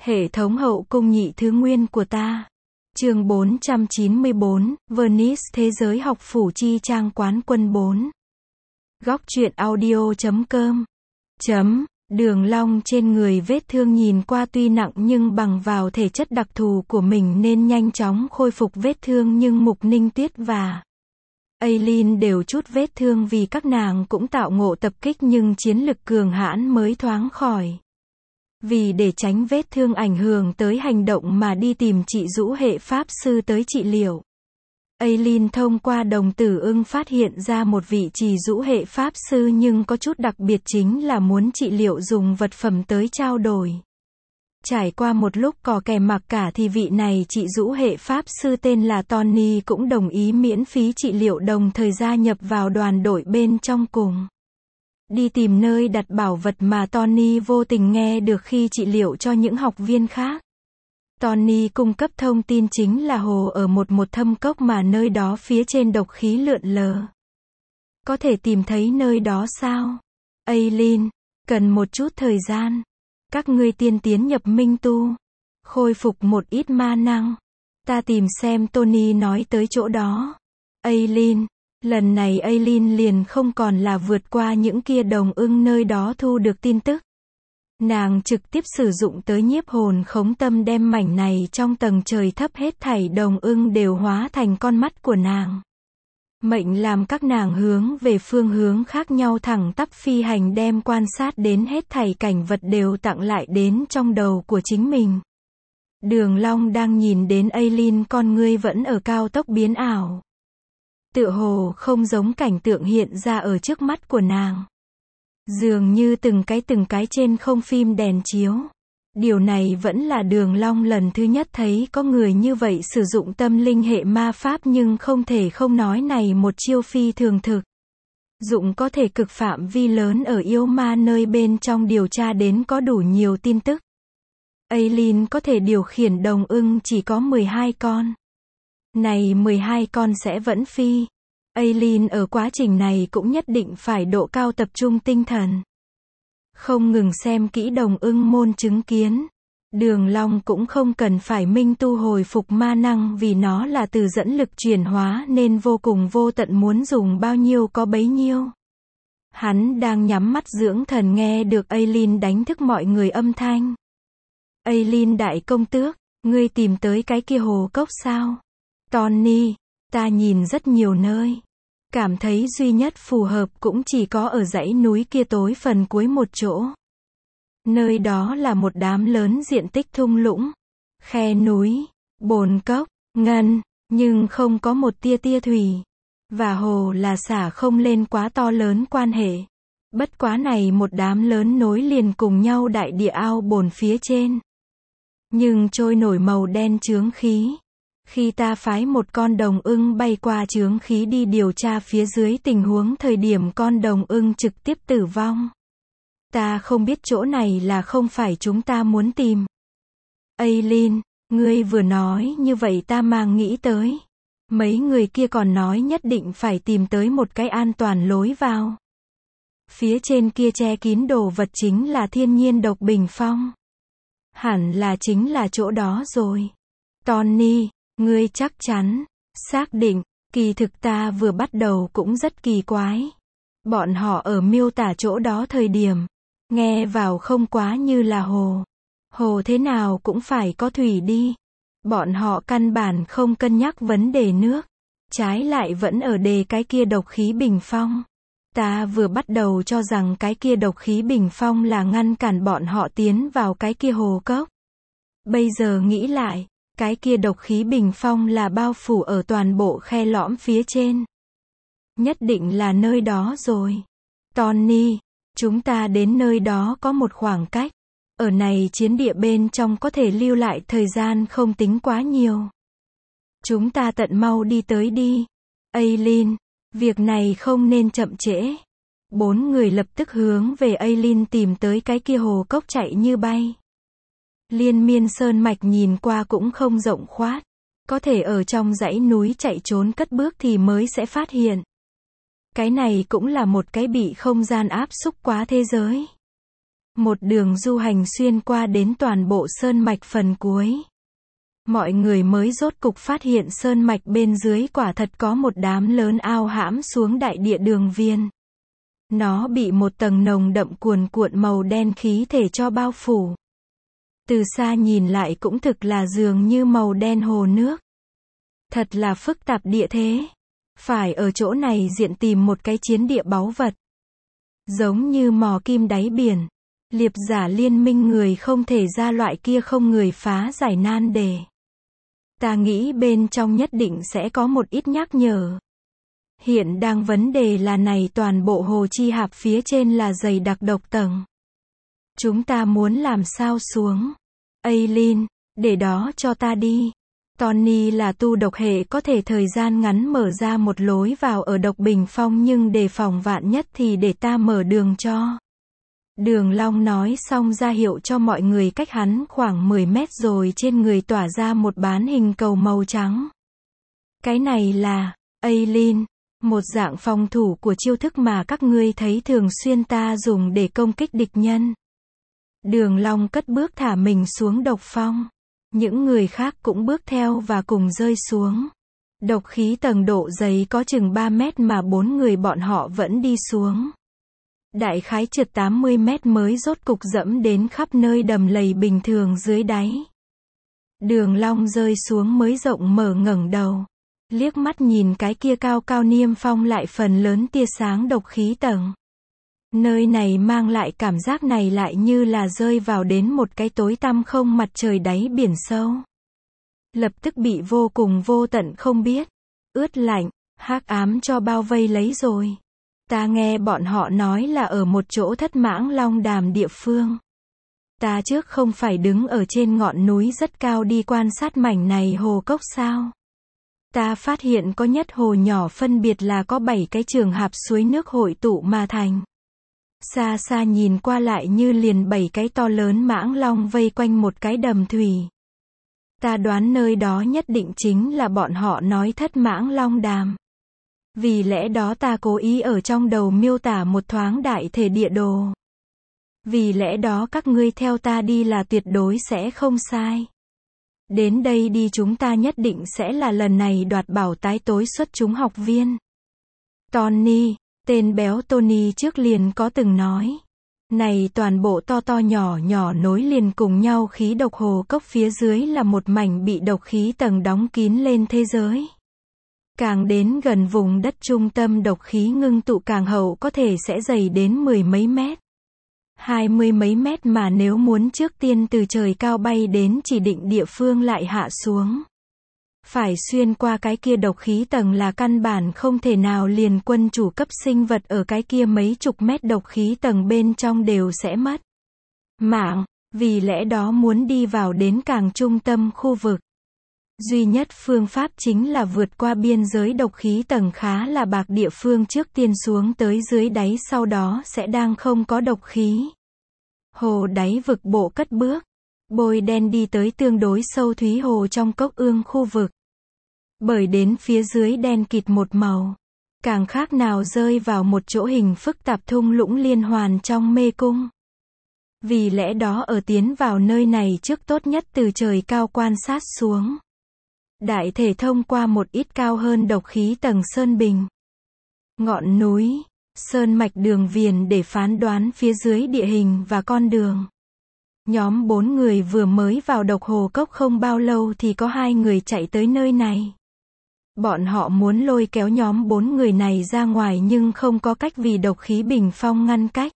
Hệ thống hậu cung nhị thứ nguyên của ta. Chương 494, Venice Thế giới học phủ chi trang quán quân 4. Góc truyện audio.com. Đường long trên người vết thương nhìn qua tuy nặng nhưng bằng vào thể chất đặc thù của mình nên nhanh chóng khôi phục vết thương, nhưng Mục Ninh Tuyết và Aileen đều chút vết thương vì các nàng cũng tạo ngộ tập kích nhưng chiến lực cường hãn mới thoáng khỏi. Vì để tránh vết thương ảnh hưởng tới hành động mà đi tìm chị Dũ hệ pháp sư tới trị liệu. Aileen thông qua đồng tử ưng phát hiện ra một vị trì Dũ hệ pháp sư nhưng có chút đặc biệt chính là muốn trị liệu dùng vật phẩm tới trao đổi. Trải qua một lúc cò kè mặc cả thì vị này chị Dũ hệ pháp sư tên là Tony cũng đồng ý miễn phí trị liệu, đồng thời gia nhập vào đoàn đội bên trong cùng. Đi tìm nơi đặt bảo vật mà Tony vô tình nghe được khi trị liệu cho những học viên khác. Tony cung cấp thông tin chính là hồ ở một thâm cốc mà nơi đó phía trên độc khí lượn lờ. Có thể tìm thấy nơi đó sao? Aileen, cần một chút thời gian. Các ngươi tiên tiến nhập minh tu, khôi phục một ít ma năng. Ta tìm xem. Tony nói tới chỗ đó. Aileen, lần này Aileen liền không còn là vượt qua những kia đồng ưng nơi đó thu được tin tức. Nàng trực tiếp sử dụng tới nhiếp hồn khống tâm đem mảnh này trong tầng trời thấp hết thảy đồng ưng đều hóa thành con mắt của nàng. Mệnh làm các nàng hướng về phương hướng khác nhau thẳng tắp phi hành, đem quan sát đến hết thảy cảnh vật đều tặng lại đến trong đầu của chính mình. Đường Long đang nhìn đến Aileen, con ngươi vẫn ở cao tốc biến ảo. Tựa hồ không giống cảnh tượng hiện ra ở trước mắt của nàng. Dường như từng cái trên không phim đèn chiếu. Điều này vẫn là Đường Long lần thứ nhất thấy có người như vậy sử dụng tâm linh hệ ma pháp, nhưng không thể không nói này một chiêu phi thường thực dụng có thể cực phạm vi lớn ở yêu ma nơi bên trong điều tra đến có đủ nhiều tin tức. Aileen có thể điều khiển đồng ưng chỉ có 12 con. Này 12 con sẽ vẫn phi. Aileen ở quá trình này cũng nhất định phải độ cao tập trung tinh thần. Không ngừng xem kỹ đồng ưng môn chứng kiến. Đường Long cũng không cần phải minh tu hồi phục ma năng vì nó là từ dẫn lực chuyển hóa nên vô cùng vô tận, muốn dùng bao nhiêu có bấy nhiêu. Hắn đang nhắm mắt dưỡng thần nghe được Aileen đánh thức mọi người âm thanh. Aileen đại công tước, ngươi tìm tới cái kia hồ cốc sao? Tony, ta nhìn rất nhiều nơi. Cảm thấy duy nhất phù hợp cũng chỉ có ở dãy núi kia tối phần cuối một chỗ. Nơi đó là một đám lớn diện tích thung lũng, khe núi, bồn cốc, ngân, nhưng không có một tia thủy. Và hồ là xả không lên quá to lớn quan hệ. Bất quá này một đám lớn nối liền cùng nhau đại địa ao bồn phía trên. Nhưng trôi nổi màu đen chướng khí. Khi ta phái một con đồng ưng bay qua chướng khí đi điều tra phía dưới tình huống thời điểm con đồng ưng trực tiếp tử vong. Ta không biết chỗ này là không phải chúng ta muốn tìm. Aileen, ngươi vừa nói như vậy ta mang nghĩ tới. Mấy người kia còn nói nhất định phải tìm tới một cái an toàn lối vào. Phía trên kia che kín đồ vật chính là thiên nhiên độc bình phong. Hẳn là chính là chỗ đó rồi. Tony, ngươi chắc chắn, xác định, kỳ thực ta vừa bắt đầu cũng rất kỳ quái. Bọn họ ở miêu tả chỗ đó thời điểm, nghe vào không quá như là hồ. Hồ thế nào cũng phải có thủy đi. Bọn họ căn bản không cân nhắc vấn đề nước. Trái lại vẫn ở đề cái kia độc khí bình phong. Ta vừa bắt đầu cho rằng cái kia độc khí bình phong là ngăn cản bọn họ tiến vào cái kia hồ cốc. Bây giờ nghĩ lại, cái kia độc khí bình phong là bao phủ ở toàn bộ khe lõm phía trên. Nhất định là nơi đó rồi. Tony, chúng ta đến nơi đó có một khoảng cách. Ở này chiến địa bên trong có thể lưu lại thời gian không tính quá nhiều. Chúng ta tận mau đi tới đi. Aileen, việc này không nên chậm trễ. 4 người lập tức hướng về Aileen tìm tới cái kia hồ cốc chạy như bay. Liên miên sơn mạch nhìn qua cũng không rộng khoát. Có thể ở trong dãy núi chạy trốn cất bước thì mới sẽ phát hiện. Cái này cũng là một cái bị không gian áp xúc quá thế giới. Một đường du hành xuyên qua đến toàn bộ sơn mạch phần cuối. Mọi người mới rốt cục phát hiện sơn mạch bên dưới quả thật có một đám lớn ao hãm xuống đại địa đường viền. Nó bị một tầng nồng đậm cuồn cuộn màu đen khí thể cho bao phủ. Từ xa nhìn lại cũng thực là dường như màu đen hồ nước. Thật là phức tạp địa thế. Phải ở chỗ này diện tìm một cái chiến địa báu vật. Giống như mò kim đáy biển. Liệp giả liên minh người không thể ra loại kia không người phá giải nan đề. Ta nghĩ bên trong nhất định sẽ có một ít nhắc nhở. Hiện đang vấn đề là này toàn bộ hồ chi hạp phía trên là dày đặc độc tầng. Chúng ta muốn làm sao xuống? Aileen, để đó cho ta đi. Tony là tu độc hệ có thể thời gian ngắn mở ra một lối vào ở độc bình phong nhưng đề phòng vạn nhất thì để ta mở đường cho. Đường Long nói xong ra hiệu cho mọi người cách hắn khoảng 10 mét rồi trên người tỏa ra một bán hình cầu màu trắng. Cái này là, Aileen, một dạng phòng thủ của chiêu thức mà các ngươi thấy thường xuyên ta dùng để công kích địch nhân. Đường Long cất bước thả mình xuống độc phong. Những người khác cũng bước theo và cùng rơi xuống. Độc khí tầng độ dày có chừng 3 mét mà 4 người bọn họ vẫn đi xuống. Đại khái trượt 80 mét mới rốt cục dẫm đến khắp nơi đầm lầy bình thường dưới đáy. Đường Long rơi xuống mới rộng mở ngẩng đầu. Liếc mắt nhìn cái kia cao cao niêm phong lại phần lớn tia sáng độc khí tầng. Nơi này mang lại cảm giác này lại như là rơi vào đến một cái tối tăm không mặt trời đáy biển sâu. Lập tức bị vô cùng vô tận không biết, ướt lạnh, hắc ám cho bao vây lấy rồi. Ta nghe bọn họ nói là ở một chỗ Thất Mãng Long Đàm địa phương. Ta trước không phải đứng ở trên ngọn núi rất cao đi quan sát mảnh này hồ cốc sao? Ta phát hiện có nhất hồ nhỏ phân biệt là có 7 cái trường hạp suối nước hội tụ mà thành. Xa xa nhìn qua lại như liền 7 cái to lớn mãng long vây quanh một cái đầm thủy. Ta đoán nơi đó nhất định chính là bọn họ nói Thất Mãng Long Đàm. Vì lẽ đó ta cố ý ở trong đầu miêu tả một thoáng đại thể địa đồ. Vì lẽ đó các ngươi theo ta đi là tuyệt đối sẽ không sai. Đến đây đi chúng ta nhất định sẽ là lần này đoạt bảo tái tối xuất chúng học viên. Tony, tên béo Tony trước liền có từng nói. Này toàn bộ to to nhỏ nhỏ nối liền cùng nhau khí độc hồ cốc phía dưới là một mảnh bị độc khí tầng đóng kín lên thế giới. Càng đến gần vùng đất trung tâm độc khí ngưng tụ càng hậu có thể sẽ dày đến 10 mấy mét. 20 mấy mét mà nếu muốn trước tiên từ trời cao bay đến chỉ định địa phương lại hạ xuống. Phải xuyên qua cái kia độc khí tầng là căn bản không thể nào liền quân chủ cấp sinh vật ở cái kia mấy chục mét độc khí tầng bên trong đều sẽ mất mạng, vì lẽ đó muốn đi vào đến càng trung tâm khu vực. Duy nhất phương pháp chính là vượt qua biên giới độc khí tầng khá là bạc địa phương trước tiên xuống tới dưới đáy sau đó sẽ đang không có độc khí. Hồ đáy vực bộ cất bước. Bôi đen đi tới tương đối sâu thúy hồ trong cốc ương khu vực. Bởi đến phía dưới đen kịt một màu. Càng khác nào rơi vào một chỗ hình phức tạp thung lũng liên hoàn trong mê cung. Vì lẽ đó ở tiến vào nơi này trước tốt nhất từ trời cao quan sát xuống. Đại thể thông qua một ít cao hơn độc khí tầng sơn bình. Ngọn núi, sơn mạch đường viền để phán đoán phía dưới địa hình và con đường. Nhóm 4 người vừa mới vào độc hồ cốc không bao lâu thì có 2 người chạy tới nơi này. Bọn họ muốn lôi kéo nhóm 4 người này ra ngoài nhưng không có cách vì độc khí bình phong ngăn cách.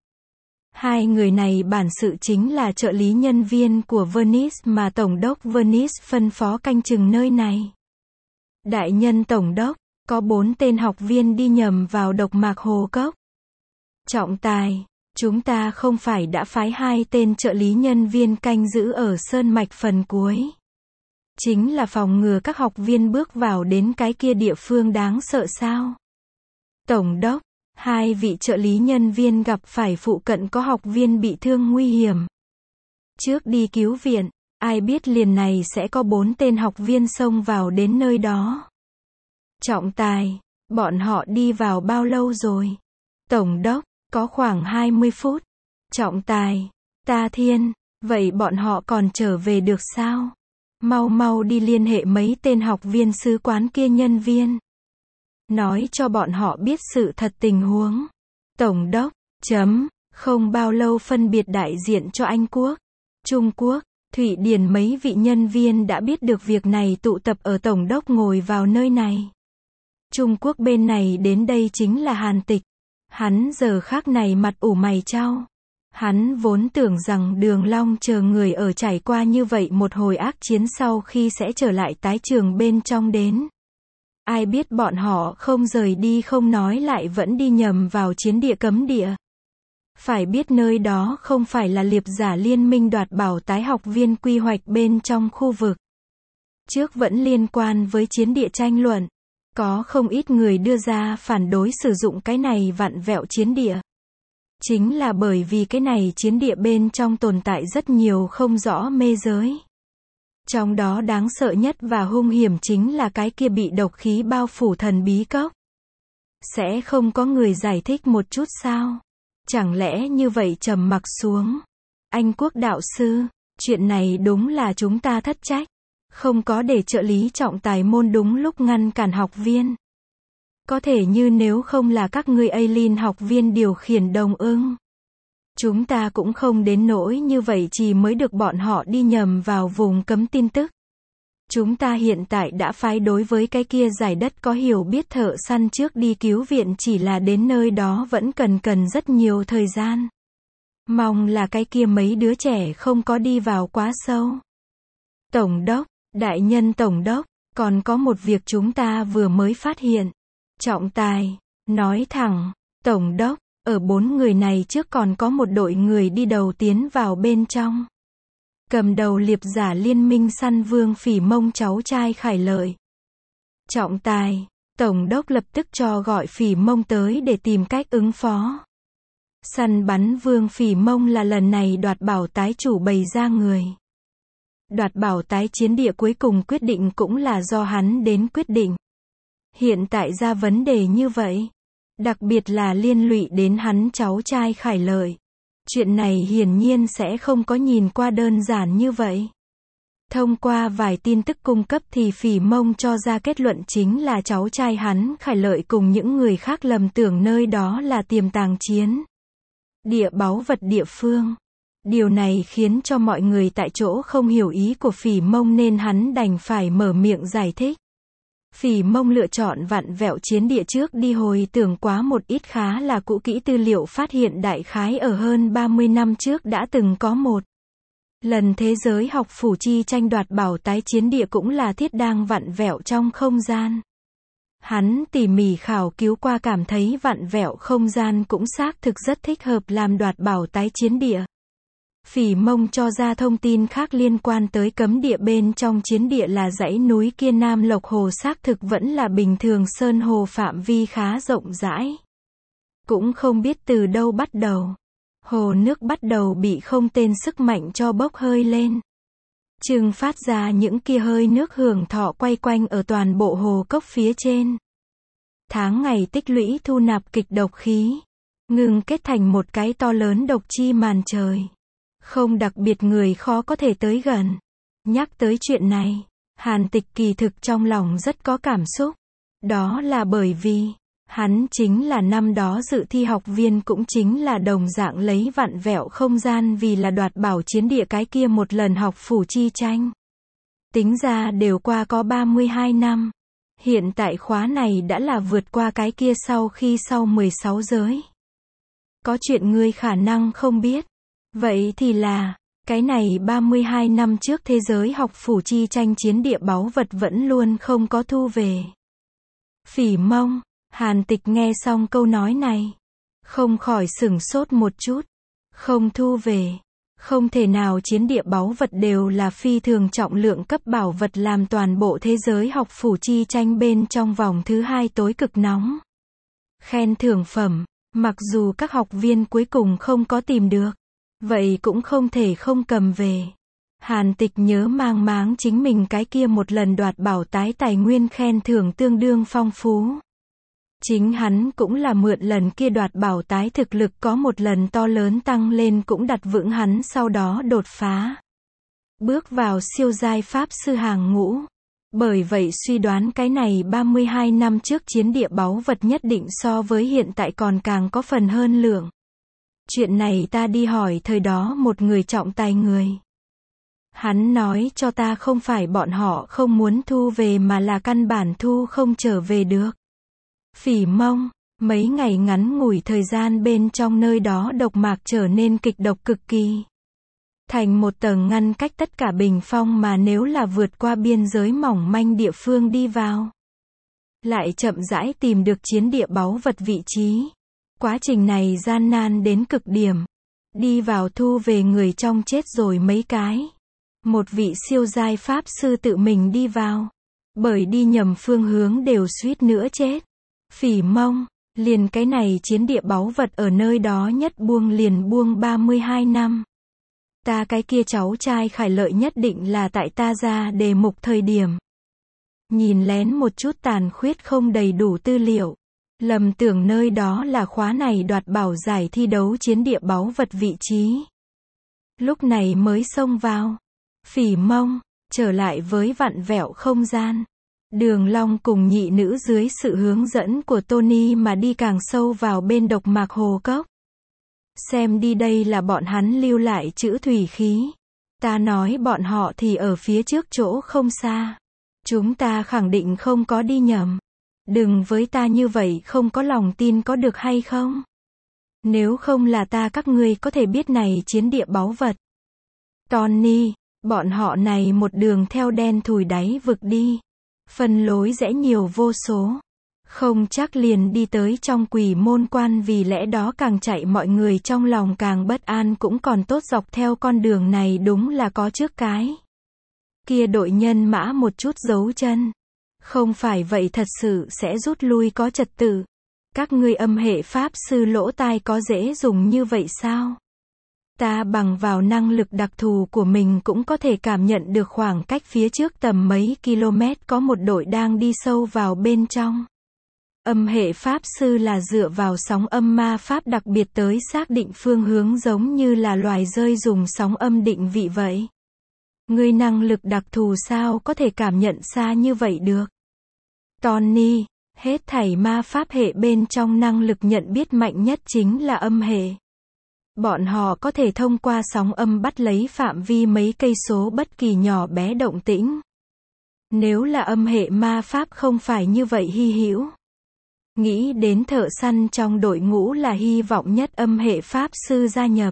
2 người này bản sự chính là trợ lý nhân viên của Venice mà Tổng đốc Venice phân phó canh chừng nơi này. Đại nhân Tổng đốc, có 4 tên học viên đi nhầm vào độc mạc hồ cốc. Trọng tài, chúng ta không phải đã phái 2 tên trợ lý nhân viên canh giữ ở sơn mạch phần cuối. Chính là phòng ngừa các học viên bước vào đến cái kia địa phương đáng sợ sao? Tổng đốc, 2 vị trợ lý nhân viên gặp phải phụ cận có học viên bị thương nguy hiểm. Trước đi cứu viện, ai biết liền này sẽ có 4 tên học viên xông vào đến nơi đó. Trọng tài, bọn họ đi vào bao lâu rồi? Tổng đốc, có khoảng 20 phút. Trọng tài, Ta thiên, vậy bọn họ còn trở về được sao? Mau mau đi liên hệ mấy tên học viên sứ quán kia nhân viên. Nói cho bọn họ biết sự thật tình huống. Tổng đốc, không bao lâu phân biệt đại diện cho Anh Quốc, Trung Quốc, Thụy Điển mấy vị nhân viên đã biết được việc này tụ tập ở Tổng đốc ngồi vào nơi này. Trung Quốc bên này đến đây chính là Hàn Tịch. Hắn giờ khác này mặt ủ mày chau. Hắn vốn tưởng rằng Đường Long chờ người ở trải qua như vậy một hồi ác chiến sau khi sẽ trở lại tái trường bên trong đến. Ai biết bọn họ không rời đi không nói lại vẫn đi nhầm vào chiến địa cấm địa. Phải biết nơi đó không phải là liệp giả liên minh đoạt bảo tái học viên quy hoạch bên trong khu vực. Trước vẫn liên quan với chiến địa tranh luận. Có không ít người đưa ra phản đối sử dụng cái này vặn vẹo chiến địa. Chính là bởi vì cái này chiến địa bên trong tồn tại rất nhiều không rõ mê giới. Trong đó đáng sợ nhất và hung hiểm chính là cái kia bị độc khí bao phủ thần bí cốc. Sẽ không có người giải thích một chút sao? Chẳng lẽ như vậy trầm mặc xuống? Anh Quốc đạo sư, chuyện này đúng là chúng ta thất trách. Không có để trợ lý trọng tài môn đúng lúc ngăn cản học viên. Có thể như nếu không là các ngươi Aileen học viên điều khiển đồng ưng. Chúng ta cũng không đến nỗi như vậy chỉ mới được bọn họ đi nhầm vào vùng cấm tin tức. Chúng ta hiện tại đã phái đối với cái kia giải đất có hiểu biết thợ săn trước đi cứu viện chỉ là đến nơi đó vẫn cần rất nhiều thời gian. Mong là cái kia mấy đứa trẻ không có đi vào quá sâu. Tổng đốc, đại nhân tổng đốc, còn có một việc chúng ta vừa mới phát hiện. Trọng tài, nói thẳng, tổng đốc, ở 4 người này trước còn có một đội người đi đầu tiến vào bên trong. Cầm đầu liệp giả liên minh săn Vương Phỉ Mông cháu trai Khải Lợi. Trọng tài, tổng đốc lập tức cho gọi Phỉ Mông tới để tìm cách ứng phó. Săn bắn Vương Phỉ Mông là lần này đoạt bảo tái chủ bày ra người. Đoạt bảo tái chiến địa cuối cùng quyết định cũng là do hắn đến quyết định. Hiện tại ra vấn đề như vậy. Đặc biệt là liên lụy đến hắn cháu trai Khải Lợi. Chuyện này hiển nhiên sẽ không có nhìn qua đơn giản như vậy. Thông qua vài tin tức cung cấp thì Phỉ Mông cho ra kết luận chính là cháu trai hắn Khải Lợi cùng những người khác lầm tưởng nơi đó là tiềm tàng chiến địa báu vật địa phương. Điều này khiến cho mọi người tại chỗ không hiểu ý của Phỉ Mông nên hắn đành phải mở miệng giải thích. Phỉ Mông lựa chọn vặn vẹo chiến địa trước đi hồi tưởng quá một ít khá là cũ kỹ tư liệu phát hiện đại khái ở hơn 30 năm trước đã từng có một lần thế giới học phủ chi tranh đoạt bảo tái chiến địa cũng là thiết đang vặn vẹo trong không gian. Hắn tỉ mỉ khảo cứu qua cảm thấy vặn vẹo không gian cũng xác thực rất thích hợp làm đoạt bảo tái chiến địa. Phỉ Mông cho ra thông tin khác liên quan tới cấm địa bên trong chiến địa là dãy núi kia Nam Lộc Hồ xác thực vẫn là bình thường sơn hồ phạm vi khá rộng rãi. Cũng không biết từ đâu bắt đầu. Hồ nước bắt đầu bị không tên sức mạnh cho bốc hơi lên. Chừng phát ra những kia hơi nước hưởng thọ quay quanh ở toàn bộ hồ cốc phía trên. Tháng ngày tích lũy thu nạp kịch độc khí. Ngừng kết thành một cái to lớn độc chi màn trời. Không đặc biệt người khó có thể tới gần. Nhắc tới chuyện này, Hàn Tịch kỳ thực trong lòng rất có cảm xúc. Đó là bởi vì, hắn chính là năm đó dự thi học viên cũng chính là đồng dạng lấy vặn vẹo không gian vì là đoạt bảo chiến địa cái kia một lần học phủ chi tranh. Tính ra đều qua có 32 năm. Hiện tại khóa này đã là vượt qua cái kia sau 16 giới. Có chuyện ngươi khả năng không biết. Vậy thì là, cái này 32 năm trước thế giới học phủ chi tranh chiến địa báu vật vẫn luôn không có thu về. Phỉ Mông, Hàn Tịch nghe xong câu nói này, không khỏi sửng sốt một chút. Không thu về, không thể nào chiến địa báu vật đều là phi thường trọng lượng cấp bảo vật làm toàn bộ thế giới học phủ chi tranh bên trong vòng thứ 2 tối cực nóng. Khen thưởng phẩm, mặc dù các học viên cuối cùng không có tìm được. Vậy cũng không thể không cầm về. Hàn Tịch nhớ mang máng chính mình cái kia một lần đoạt bảo tái tài nguyên khen thưởng tương đương phong phú. Chính hắn cũng là mượn lần kia đoạt bảo tái thực lực có một lần to lớn tăng lên cũng đặt vững hắn sau đó đột phá. Bước vào siêu giai pháp sư hàng ngũ. Bởi vậy suy đoán cái này 32 năm trước chiến địa báu vật nhất định so với hiện tại còn càng có phần hơn lượng. Chuyện này ta đi hỏi thời đó một người trọng tài người. Hắn nói cho ta không phải bọn họ không muốn thu về mà là căn bản thu không trở về được. Phỉ Mông, mấy ngày ngắn ngủi thời gian bên trong nơi đó độc mạc trở nên kịch độc cực kỳ. Thành một tầng ngăn cách tất cả bình phong mà nếu là vượt qua biên giới mỏng manh địa phương đi vào. Lại chậm rãi tìm được chiến địa báu vật vị trí. Quá trình này gian nan đến cực điểm. Đi vào thu về người trong chết rồi mấy cái. Một vị siêu giai pháp sư tự mình đi vào. Bởi đi nhầm phương hướng đều suýt nữa chết. Phỉ Mông, liền cái này chiến địa báu vật ở nơi đó nhất buông liền buông 32 năm. Ta cái kia cháu trai Khải Lợi nhất định là tại ta ra đề mục thời điểm. Nhìn lén một chút tàn khuyết không đầy đủ tư liệu. Lầm tưởng nơi đó là khóa này đoạt bảo giải thi đấu chiến địa báu vật vị trí. Lúc này mới xông vào. Phỉ Mông, trở lại với vặn vẹo không gian. Đường Long cùng nhị nữ dưới sự hướng dẫn của Tony mà đi càng sâu vào bên độc mạc hồ cốc. Xem đi đây là bọn hắn lưu lại chữ thủy khí. Ta nói bọn họ thì ở phía trước chỗ không xa. Chúng ta khẳng định không có đi nhầm. Đừng với ta như vậy không có lòng tin có được hay không? Nếu không là ta các ngươi có thể biết này chiến địa báu vật. Tony, bọn họ này một đường theo đen thùi đáy vực đi. Phân lối rẽ nhiều vô số. Không chắc liền đi tới trong quỷ môn quan vì lẽ đó càng chạy mọi người trong lòng càng bất an cũng còn tốt dọc theo con đường này đúng là có trước cái. Kia đội nhân mã một chút giấu chân. Không phải vậy thật sự sẽ rút lui có trật tự. Các ngươi âm hệ pháp sư lỗ tai có dễ dùng như vậy sao? Ta bằng vào năng lực đặc thù của mình cũng có thể cảm nhận được khoảng cách phía trước tầm mấy km có một đội đang đi sâu vào bên trong. Âm hệ pháp sư là dựa vào sóng âm ma pháp đặc biệt tới xác định phương hướng giống như là loài rơi dùng sóng âm định vị vậy. Ngươi năng lực đặc thù sao có thể cảm nhận xa như vậy được? Tony, hết thảy ma pháp hệ bên trong năng lực nhận biết mạnh nhất chính là âm hệ. Bọn họ có thể thông qua sóng âm bắt lấy phạm vi mấy cây số bất kỳ nhỏ bé động tĩnh. Nếu là âm hệ ma pháp không phải như vậy hy hữu. Nghĩ đến thợ săn trong đội ngũ là hy vọng nhất âm hệ pháp sư gia nhập.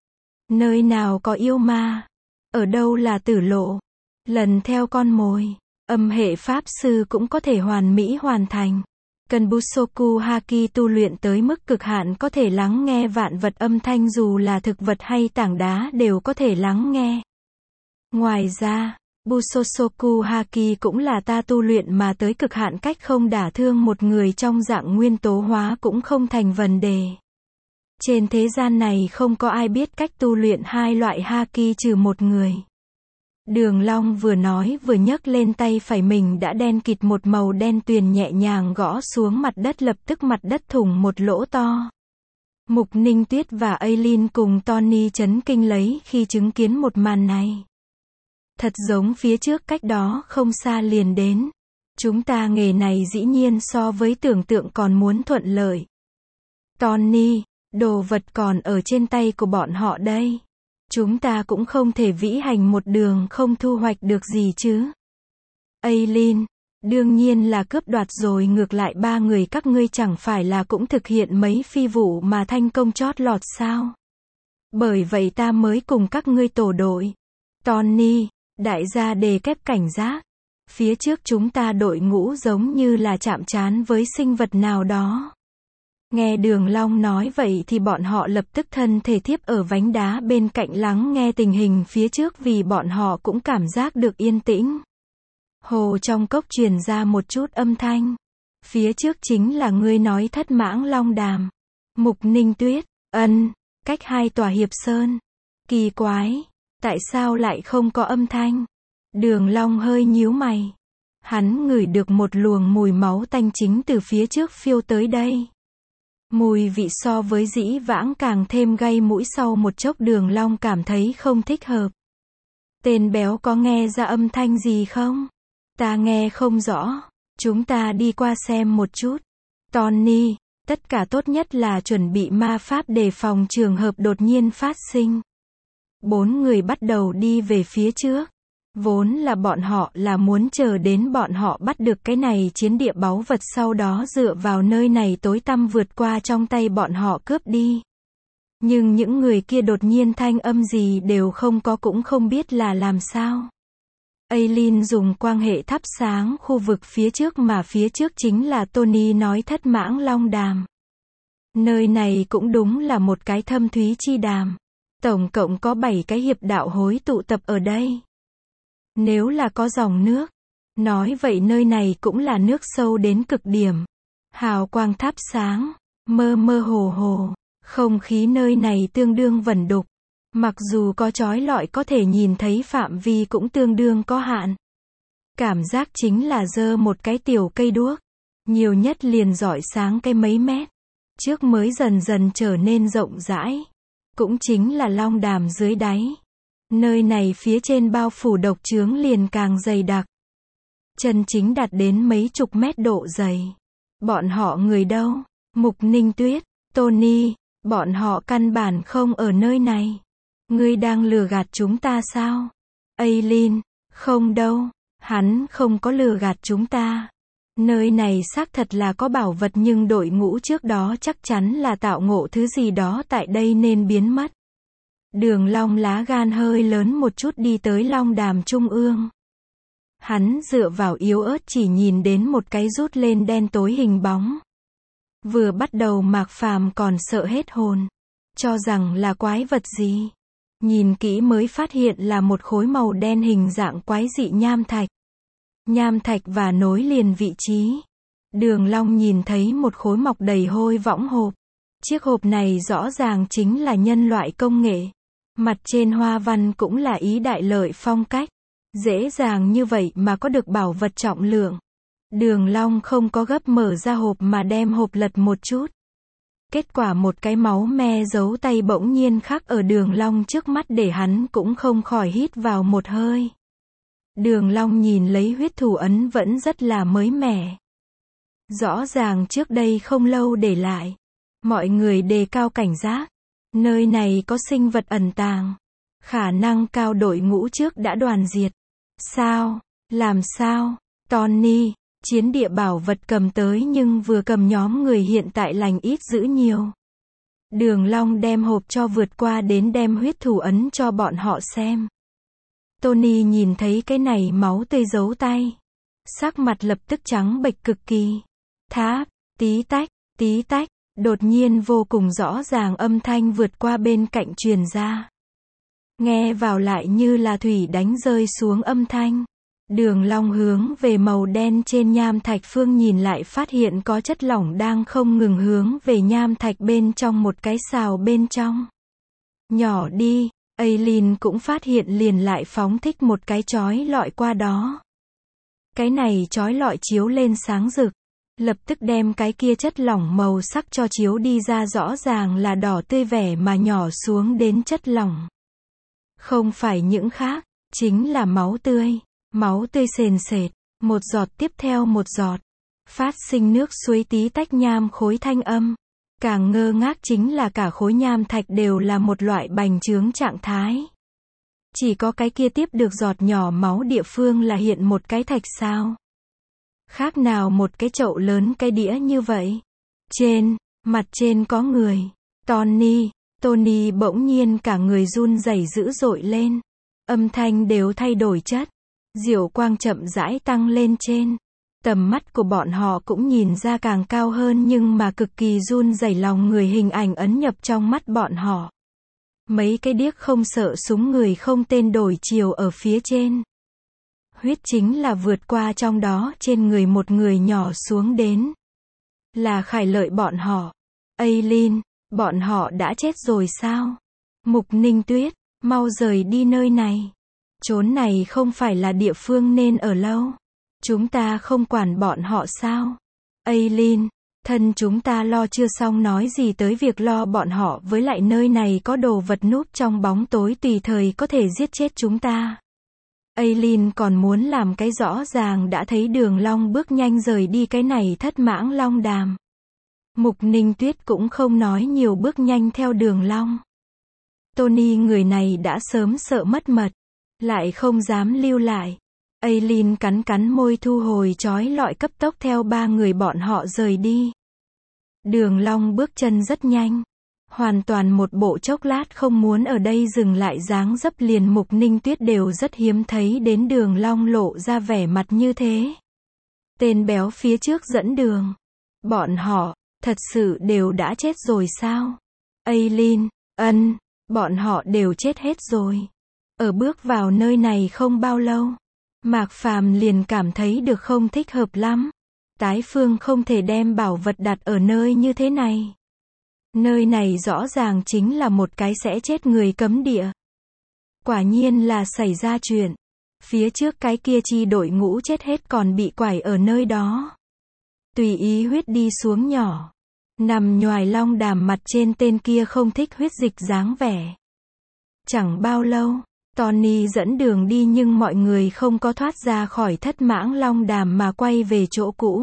Nơi nào có yêu ma? Ở đâu là tử lộ? Lần theo con mồi, âm hệ pháp sư cũng có thể hoàn mỹ hoàn thành. Cần Busoku Haki tu luyện tới mức cực hạn có thể lắng nghe vạn vật âm thanh dù là thực vật hay tảng đá đều có thể lắng nghe. Ngoài ra, Busosoku Haki cũng là ta tu luyện mà tới cực hạn cách không đả thương một người trong dạng nguyên tố hóa cũng không thành vấn đề. Trên thế gian này không có ai biết cách tu luyện hai loại Haki trừ một người. Đường Long vừa nói vừa nhấc lên tay phải mình đã đen kịt một màu đen tuyền nhẹ nhàng gõ xuống mặt đất lập tức mặt đất thủng một lỗ to. Mục Ninh Tuyết và Aileen cùng Tony chấn kinh lấy khi chứng kiến một màn này. Thật giống phía trước cách đó không xa liền đến. Chúng ta nghề này dĩ nhiên so với tưởng tượng còn muốn thuận lợi. Tony, đồ vật còn ở trên tay của bọn họ đây. Chúng ta cũng không thể vĩ hành một đường không thu hoạch được gì chứ. Aileen, đương nhiên là cướp đoạt rồi ngược lại ba người các ngươi chẳng phải là cũng thực hiện mấy phi vụ mà thành công chót lọt sao. Bởi vậy ta mới cùng các ngươi tổ đội. Tony, đại gia đề kép cảnh giác. Phía trước chúng ta đội ngũ giống như là chạm trán với sinh vật nào đó. Nghe Đường Long nói vậy thì bọn họ lập tức thân thể thiếp ở vánh đá bên cạnh lắng nghe tình hình phía trước vì bọn họ cũng cảm giác được yên tĩnh. Hồ trong cốc truyền ra một chút âm thanh. Phía trước chính là ngươi nói thất mãng long đàm. Mục Ninh Tuyết, cách hai tòa hiệp sơn. Kỳ quái, tại sao lại không có âm thanh? Đường Long hơi nhíu mày. Hắn ngửi được một luồng mùi máu tanh chính từ phía trước phiêu tới đây. Mùi vị so với dĩ vãng càng thêm gay mũi, sau một chốc Đường Long cảm thấy không thích hợp. Tên béo có nghe ra âm thanh gì không? Ta nghe không rõ. Chúng ta đi qua xem một chút. Tony, tất cả tốt nhất là chuẩn bị ma pháp đề phòng trường hợp đột nhiên phát sinh. 4 người bắt đầu đi về phía trước. Vốn là bọn họ là muốn chờ đến bọn họ bắt được cái này chiến địa báu vật, sau đó dựa vào nơi này tối tăm vượt qua trong tay bọn họ cướp đi. Nhưng những người kia đột nhiên thanh âm gì đều không có, cũng không biết là làm sao. Aileen dùng quang hệ thắp sáng khu vực phía trước, mà phía trước chính là Tony nói thất mãng long đàm. Nơi này cũng đúng là một cái thâm thúy chi đàm. Tổng cộng có 7 cái hiệp đạo hối tụ tập ở đây. Nếu là có dòng nước, nói vậy nơi này cũng là nước sâu đến cực điểm. Hào quang thắp sáng, mơ mơ hồ hồ, không khí nơi này tương đương vẩn đục. Mặc dù có chói lọi có thể nhìn thấy, phạm vi cũng tương đương có hạn. Cảm giác chính là giơ một cái tiểu cây đuốc, nhiều nhất liền rọi sáng cái mấy mét, trước mới dần dần trở nên rộng rãi. Cũng chính là long đàm dưới đáy. Nơi này phía trên bao phủ độc chướng liền càng dày đặc. Chân chính đạt đến mấy chục mét độ dày. Bọn họ người đâu? Mục Ninh Tuyết, Tony, bọn họ căn bản không ở nơi này. Ngươi đang lừa gạt chúng ta sao? Aileen, không đâu, hắn không có lừa gạt chúng ta. Nơi này xác thật là có bảo vật, nhưng đội ngũ trước đó chắc chắn là tạo ngộ thứ gì đó tại đây nên biến mất. Đường Long lá gan hơi lớn một chút đi tới long đàm trung ương. Hắn dựa vào yếu ớt chỉ nhìn đến một cái rút lên đen tối hình bóng. Vừa bắt đầu Mạc Phàm còn sợ hết hồn, cho rằng là quái vật gì. Nhìn kỹ mới phát hiện là một khối màu đen hình dạng quái dị nham thạch. Nham thạch và nối liền vị trí. Đường Long nhìn thấy một khối mọc đầy hôi võng hộp. Chiếc hộp này rõ ràng chính là nhân loại công nghệ. Mặt trên hoa văn cũng là ý đại lợi phong cách. Dễ dàng như vậy mà có được bảo vật trọng lượng. Đường Long không có gấp mở ra hộp mà đem hộp lật một chút. Kết quả một cái máu me dấu tay bỗng nhiên khắc ở Đường Long trước mắt, để hắn cũng không khỏi hít vào một hơi. Đường Long nhìn lấy huyết thủ ấn vẫn rất là mới mẻ. Rõ ràng trước đây không lâu để lại. Mọi người đề cao cảnh giác. Nơi này có sinh vật ẩn tàng. Khả năng cao đội ngũ trước đã đoàn diệt. Sao? Làm sao? Tony, chiến địa bảo vật cầm tới, nhưng vừa cầm nhóm người hiện tại lành ít dữ nhiều. Đường Long đem hộp cho vượt qua đến, đem huyết thủ ấn cho bọn họ xem. Tony nhìn thấy cái này máu tươi dấu tay. Sắc mặt lập tức trắng bệch cực kỳ. Tháp, tí tách, đột nhiên vô cùng rõ ràng âm thanh vượt qua bên cạnh truyền ra. Nghe vào lại như là thủy đánh rơi xuống âm thanh. Đường Long hướng về màu đen trên nham thạch phương nhìn lại, phát hiện có chất lỏng đang không ngừng hướng về nham thạch bên trong một cái xào bên trong. Nhỏ đi, Aileen cũng phát hiện liền lại phóng thích một cái chói lọi qua đó. Cái này chói lọi chiếu lên sáng rực, lập tức đem cái kia chất lỏng màu sắc cho chiếu đi ra, rõ ràng là đỏ tươi vẻ mà nhỏ xuống đến chất lỏng. Không phải những khác, chính là máu tươi. Máu tươi sền sệt, một giọt tiếp theo một giọt, phát sinh nước suối tí tách nham khối thanh âm. Càng ngơ ngác chính là cả khối nham thạch đều là một loại bành trướng trạng thái. Chỉ có cái kia tiếp được giọt nhỏ máu địa phương là hiện một cái thạch sao. Khác nào một cái chậu lớn cái đĩa như vậy. Mặt trên có người. Tony bỗng nhiên cả người run rẩy dữ dội lên. Âm thanh đều thay đổi chất. Diệu quang chậm rãi tăng lên trên. Tầm mắt của bọn họ cũng nhìn ra càng cao hơn, nhưng mà cực kỳ run rẩy lòng người, hình ảnh ấn nhập trong mắt bọn họ. Mấy cái điếc không sợ súng người không tên đổi chiều ở phía trên. Huyết chính là vượt qua trong đó trên người một người nhỏ xuống đến. Là Khải Lợi bọn họ. Aileen, bọn họ đã chết rồi sao? Mục Ninh Tuyết, mau rời đi nơi này. Chốn này không phải là địa phương nên ở lâu. Chúng ta không quản bọn họ sao? Aileen, thân chúng ta lo chưa xong nói gì tới việc lo bọn họ, với lại nơi này có đồ vật núp trong bóng tối tùy thời có thể giết chết chúng ta. Aileen còn muốn làm cái rõ ràng đã thấy Đường Long bước nhanh rời đi, cái này thất mãng long đàm. Mục Ninh Tuyết cũng không nói nhiều bước nhanh theo Đường Long. Tony người này đã sớm sợ mất mật, lại không dám lưu lại. Aileen cắn cắn môi thu hồi trói lọi cấp tốc theo ba người bọn họ rời đi. Đường Long bước chân rất nhanh. Hoàn toàn một bộ chốc lát không muốn ở đây dừng lại dáng dấp, liền Mục Ninh Tuyết đều rất hiếm thấy đến Đường Long lộ ra vẻ mặt như thế. Tên béo phía trước dẫn đường. Bọn họ, thật sự đều đã chết rồi sao? Aileen, bọn họ đều chết hết rồi. Ở bước vào nơi này không bao lâu, Mạc Phàm liền cảm thấy được không thích hợp lắm. Tái Phương không thể đem bảo vật đặt ở nơi như thế này. Nơi này rõ ràng chính là một cái sẽ chết người cấm địa. Quả nhiên là xảy ra chuyện. Phía trước cái kia chi đội ngũ chết hết còn bị quải ở nơi đó. Tùy ý huyết đi xuống nhỏ. Nằm nhoài long đàm mặt trên tên kia không thích huyết dịch dáng vẻ. Chẳng bao lâu, Tony dẫn đường đi nhưng mọi người không có thoát ra khỏi thất mãng long đàm mà quay về chỗ cũ.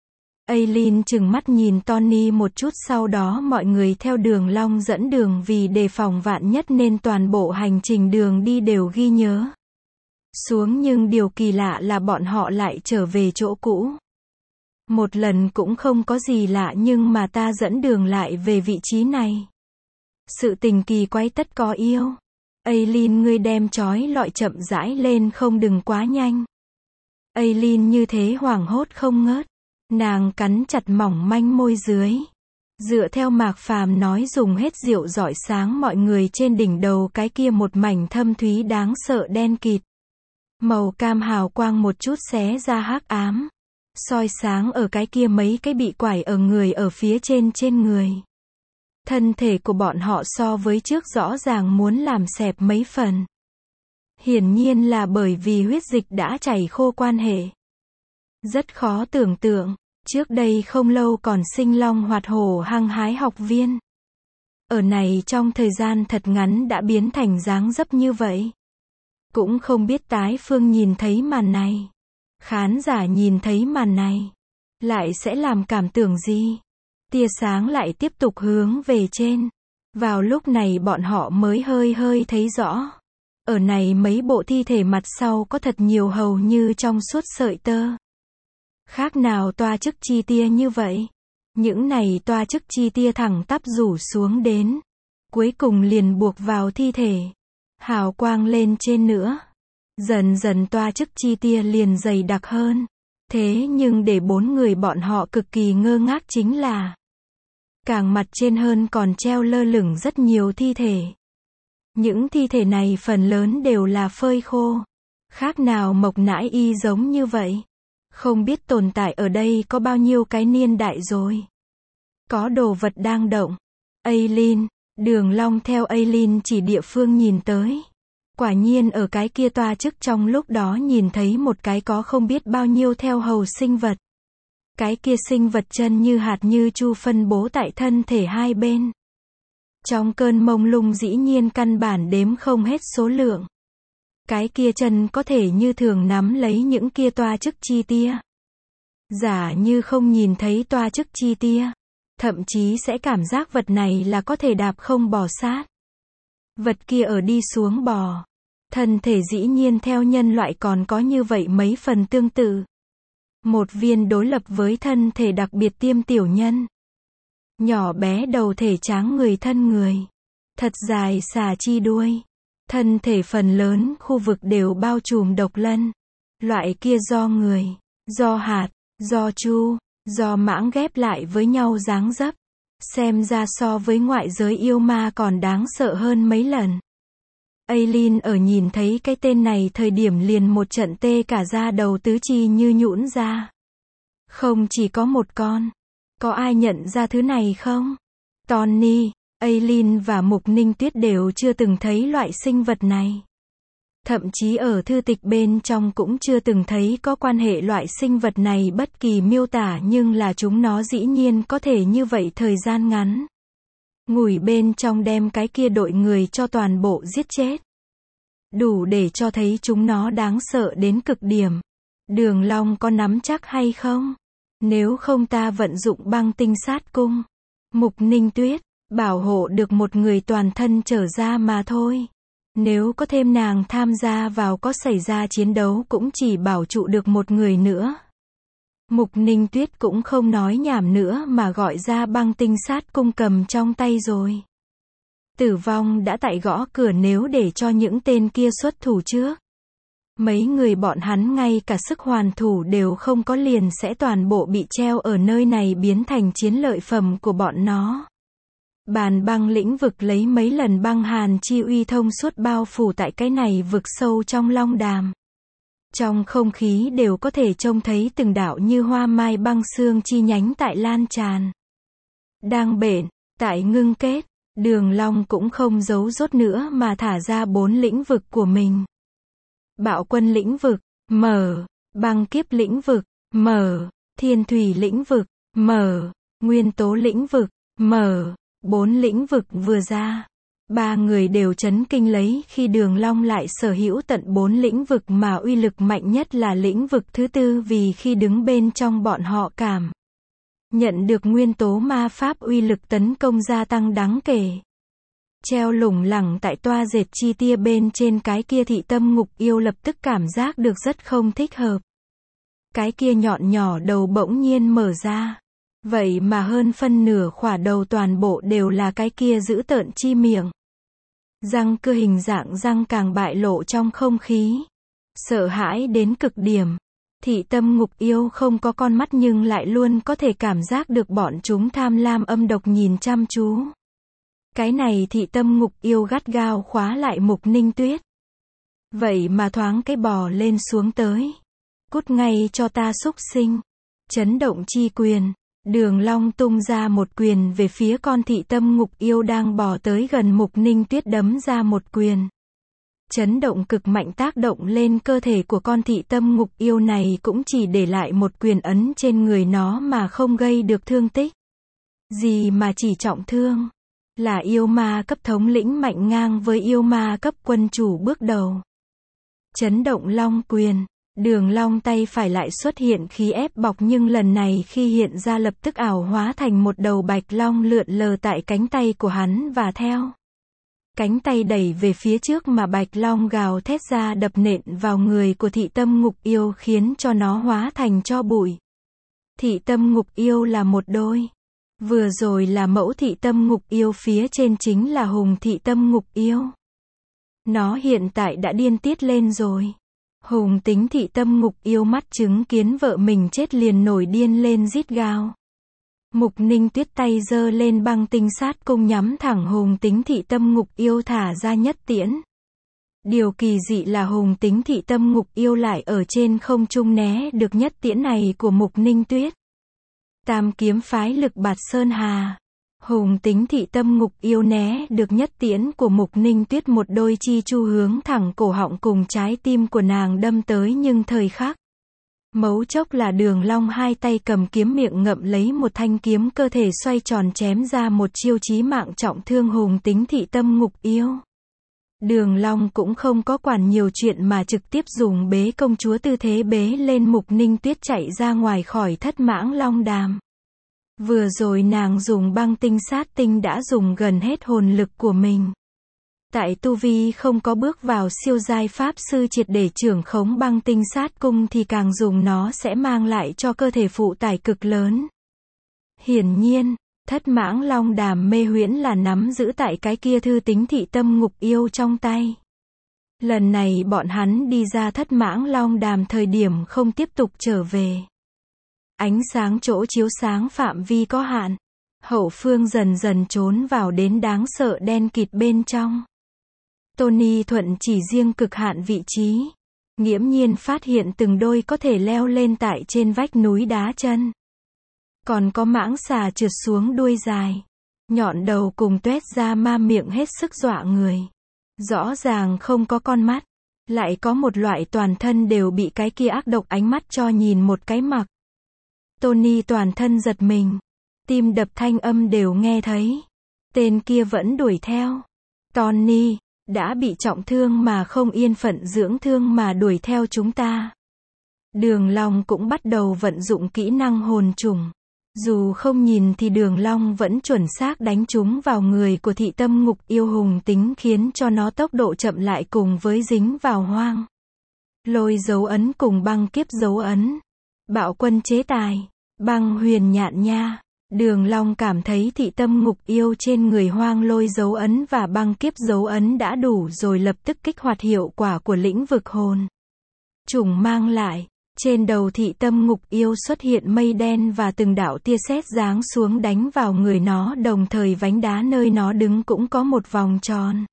Aileen chừng mắt nhìn Tony một chút, sau đó mọi người theo Đường Long dẫn đường, vì đề phòng vạn nhất nên toàn bộ hành trình đường đi đều ghi nhớ xuống, nhưng điều kỳ lạ là bọn họ lại trở về chỗ cũ. Một lần cũng không có gì lạ, nhưng mà ta dẫn đường lại về vị trí này. Sự tình kỳ quái tất có yêu. Aileen, ngươi đem trói lọi chậm rãi lên không, đừng quá nhanh. Aileen như thế hoảng hốt không ngớt. Nàng cắn chặt mỏng manh môi dưới. Dựa theo Mạc Phàm nói dùng hết rượu rọi sáng mọi người trên đỉnh đầu cái kia một mảnh thâm thúy đáng sợ đen kịt. Màu cam hào quang một chút xé ra hắc ám. Soi sáng ở cái kia mấy cái bị quải ở người ở phía trên người. Thân thể của bọn họ so với trước rõ ràng muốn làm xẹp mấy phần. Hiển nhiên là bởi vì huyết dịch đã chảy khô quan hệ. Rất khó tưởng tượng, trước đây không lâu còn sinh long hoạt hổ hăng hái học viên. Ở này trong thời gian thật ngắn đã biến thành dáng dấp như vậy. Cũng không biết Tái Phương nhìn thấy màn này. Khán giả nhìn thấy màn này. Lại sẽ làm cảm tưởng gì? Tia sáng lại tiếp tục hướng về trên. Vào lúc này bọn họ mới hơi thấy rõ. Ở này mấy bộ thi thể mặt sau có thật nhiều hầu như trong suốt sợi tơ. Khác nào toa chức chi tia như vậy. Những này toa chức chi tia thẳng tắp rủ xuống đến. Cuối cùng liền buộc vào thi thể. Hào quang lên trên nữa. Dần dần toa chức chi tia liền dày đặc hơn. Thế nhưng để bốn người bọn họ cực kỳ ngơ ngác chính là càng mặt trên hơn còn treo lơ lửng rất nhiều thi thể. Những thi thể này phần lớn đều là phơi khô. Khác nào mộc nãi y giống như vậy. Không biết tồn tại ở đây có bao nhiêu cái niên đại rồi. Có đồ vật đang động. Aileen, Đường Long theo Aileen chỉ địa phương nhìn tới. Quả nhiên ở cái kia toa chức trong lúc đó nhìn thấy một cái có không biết bao nhiêu theo hầu sinh vật. Cái kia sinh vật chân như hạt như chu phân bố tại thân thể hai bên. Trong cơn mông lung dĩ nhiên căn bản đếm không hết số lượng. Cái kia chân có thể như thường nắm lấy những kia toa chức chi tia. Giả như không nhìn thấy toa chức chi tia. Thậm chí sẽ cảm giác vật này là có thể đạp không bò sát. Vật kia ở đi xuống bò. Thân thể dĩ nhiên theo nhân loại còn có như vậy mấy phần tương tự. Một viên đối lập với thân thể đặc biệt tiêm tiểu nhân. Nhỏ bé đầu thể tráng người thân người. Thật dài xà chi đuôi. Thân thể phần lớn khu vực đều bao trùm độc lân. Loại kia do người, do hạt, do chu, do mãng ghép lại với nhau dáng dấp. Xem ra so với ngoại giới yêu ma còn đáng sợ hơn mấy lần. Aileen ở nhìn thấy cái tên này thời điểm liền một trận tê cả da đầu, tứ chi như nhũn ra. Không chỉ có một con. Có ai nhận ra thứ này không? Tony, Aileen và Mục Ninh Tuyết đều chưa từng thấy loại sinh vật này. Thậm chí ở thư tịch bên trong cũng chưa từng thấy có quan hệ loại sinh vật này bất kỳ miêu tả, nhưng là chúng nó dĩ nhiên có thể như vậy thời gian ngắn ngủi bên trong đem cái kia đội người cho toàn bộ giết chết. Đủ để cho thấy chúng nó đáng sợ đến cực điểm. Đường Long có nắm chắc hay không? Nếu không ta vận dụng băng tinh sát cung. Mục Ninh Tuyết, bảo hộ được một người toàn thân trở ra mà thôi. Nếu có thêm nàng tham gia vào, có xảy ra chiến đấu cũng chỉ bảo trụ được một người nữa. Mục Ninh Tuyết cũng không nói nhảm nữa mà gọi ra băng tinh sát cung cầm trong tay rồi. Tử vong đã tại gõ cửa, nếu để cho những tên kia xuất thủ trước. Mấy người bọn hắn ngay cả sức hoàn thủ đều không có, liền sẽ toàn bộ bị treo ở nơi này, biến thành chiến lợi phẩm của bọn nó. Bàn băng lĩnh vực lấy mấy lần băng hàn chi uy thông suốt bao phủ tại cái này vực sâu trong long đàm. Trong không khí đều có thể trông thấy từng đạo như hoa mai băng xương chi nhánh tại lan tràn. Đang bện, tại ngưng kết, Đường Long cũng không giấu rốt nữa mà thả ra 4 lĩnh vực của mình. Bạo quân lĩnh vực, mở. Băng kiếp lĩnh vực, mở. Thiên thủy lĩnh vực, mở. Nguyên tố lĩnh vực, mở. 4 lĩnh vực vừa ra, 3 người đều chấn kinh lấy khi Đường Long lại sở hữu tận 4 lĩnh vực, mà uy lực mạnh nhất là lĩnh vực thứ tư, vì khi đứng bên trong bọn họ cảm nhận được nguyên tố ma pháp uy lực tấn công gia tăng đáng kể. Treo lủng lẳng tại toa dệt chi tia bên trên cái kia thị tâm ngục yêu lập tức cảm giác được rất không thích hợp. Cái kia nhọn nhỏ đầu bỗng nhiên mở ra. Vậy mà hơn phân nửa khỏa đầu toàn bộ đều là cái kia dữ tợn chi miệng. Răng cưa hình dạng răng càng bại lộ trong không khí. Sợ hãi đến cực điểm. Thị tâm ngục yêu không có con mắt nhưng lại luôn có thể cảm giác được bọn chúng tham lam âm độc nhìn chăm chú. Cái này thị tâm ngục yêu gắt gao khóa lại Mục Ninh Tuyết. Vậy mà thoáng cái bò lên xuống tới. Cút ngay cho ta xúc sinh. Chấn động chi quyền. Đường Long tung ra một quyền về phía con thị tâm ngục yêu đang bò tới gần Mục Ninh Tuyết, đấm ra một quyền. Chấn động cực mạnh tác động lên cơ thể của con thị tâm ngục yêu này, cũng chỉ để lại một quyền ấn trên người nó mà không gây được thương tích gì, mà chỉ trọng thương. Là yêu ma cấp thống lĩnh mạnh ngang với yêu ma cấp quân chủ bước đầu. Chấn động long quyền. Đường Long tay phải lại xuất hiện khí ép bọc, nhưng lần này khi hiện ra lập tức ảo hóa thành một đầu bạch long lượn lờ tại cánh tay của hắn, và theo cánh tay đẩy về phía trước mà bạch long gào thét ra đập nện vào người của thị tâm ngục yêu, khiến cho nó hóa thành tro bụi. Thị tâm ngục yêu là một đôi. Vừa rồi là mẫu thị tâm ngục yêu, phía trên chính là hùng thị tâm ngục yêu. Nó hiện tại đã điên tiết lên rồi. Hùng tính thị tâm ngục yêu mắt chứng kiến vợ mình chết liền nổi điên lên rít gào. Mục Ninh Tuyết tay giơ lên băng tinh sát cung nhắm thẳng hùng tính thị tâm ngục yêu thả ra nhất tiễn. Điều kỳ dị là hùng tính thị tâm ngục yêu lại ở trên không trung né được nhất tiễn này của Mục Ninh Tuyết. Tam kiếm phái lực bạt sơn hà. Hùng tính thị tâm ngục yêu né được nhất tiễn của Mục Ninh Tuyết, một đôi chi chu hướng thẳng cổ họng cùng trái tim của nàng đâm tới, nhưng thời khắc mấu chốc là Đường Long hai tay cầm kiếm, miệng ngậm lấy một thanh kiếm, cơ thể xoay tròn chém ra một chiêu chí mạng trọng thương hùng tính thị tâm ngục yêu. Đường Long cũng không có quản nhiều chuyện mà trực tiếp dùng bế công chúa tư thế bế lên Mục Ninh Tuyết chạy ra ngoài khỏi thất mãng long đàm. Vừa rồi nàng dùng băng tinh sát tinh đã dùng gần hết hồn lực của mình. Tại tu vi không có bước vào siêu giai pháp sư triệt để trưởng khống băng tinh sát cung thì càng dùng nó sẽ mang lại cho cơ thể phụ tải cực lớn. Hiển nhiên, thất mãng long đàm mê huyễn là nắm giữ tại cái kia thư tính thị tâm ngục yêu trong tay. Lần này bọn hắn đi ra thất mãng long đàm thời điểm không tiếp tục trở về. Ánh sáng chỗ chiếu sáng phạm vi có hạn. Hậu phương dần dần trốn vào đến đáng sợ đen kịt bên trong. Tony thuận chỉ riêng cực hạn vị trí. Nghiễm nhiên phát hiện từng đôi có thể leo lên tại trên vách núi đá chân. Còn có mãng xà trượt xuống đuôi dài. Nhọn đầu cùng tuét ra ma miệng hết sức dọa người. Rõ ràng không có con mắt. Lại có một loại toàn thân đều bị cái kia ác độc ánh mắt cho nhìn một cái mặc. Tony toàn thân giật mình. Tim đập thanh âm đều nghe thấy. Tên kia vẫn đuổi theo. Tony, đã bị trọng thương mà không yên phận dưỡng thương mà đuổi theo chúng ta. Đường Long cũng bắt đầu vận dụng kỹ năng hồn trùng. Dù không nhìn thì Đường Long vẫn chuẩn xác đánh trúng vào người của thị tâm ngục yêu hùng tính khiến cho nó tốc độ chậm lại cùng với dính vào hoang. Lôi dấu ấn cùng băng kiếp dấu ấn. Bạo quân chế tài. Băng huyền nhạn nha. Đường Long cảm thấy thị tâm ngục yêu trên người hoang lôi dấu ấn và băng kiếp dấu ấn đã đủ rồi lập tức kích hoạt hiệu quả của lĩnh vực hồn trùng mang lại. Trên đầu thị tâm ngục yêu xuất hiện mây đen và từng đạo tia sét giáng xuống đánh vào người nó, đồng thời vánh đá nơi nó đứng cũng có một vòng tròn.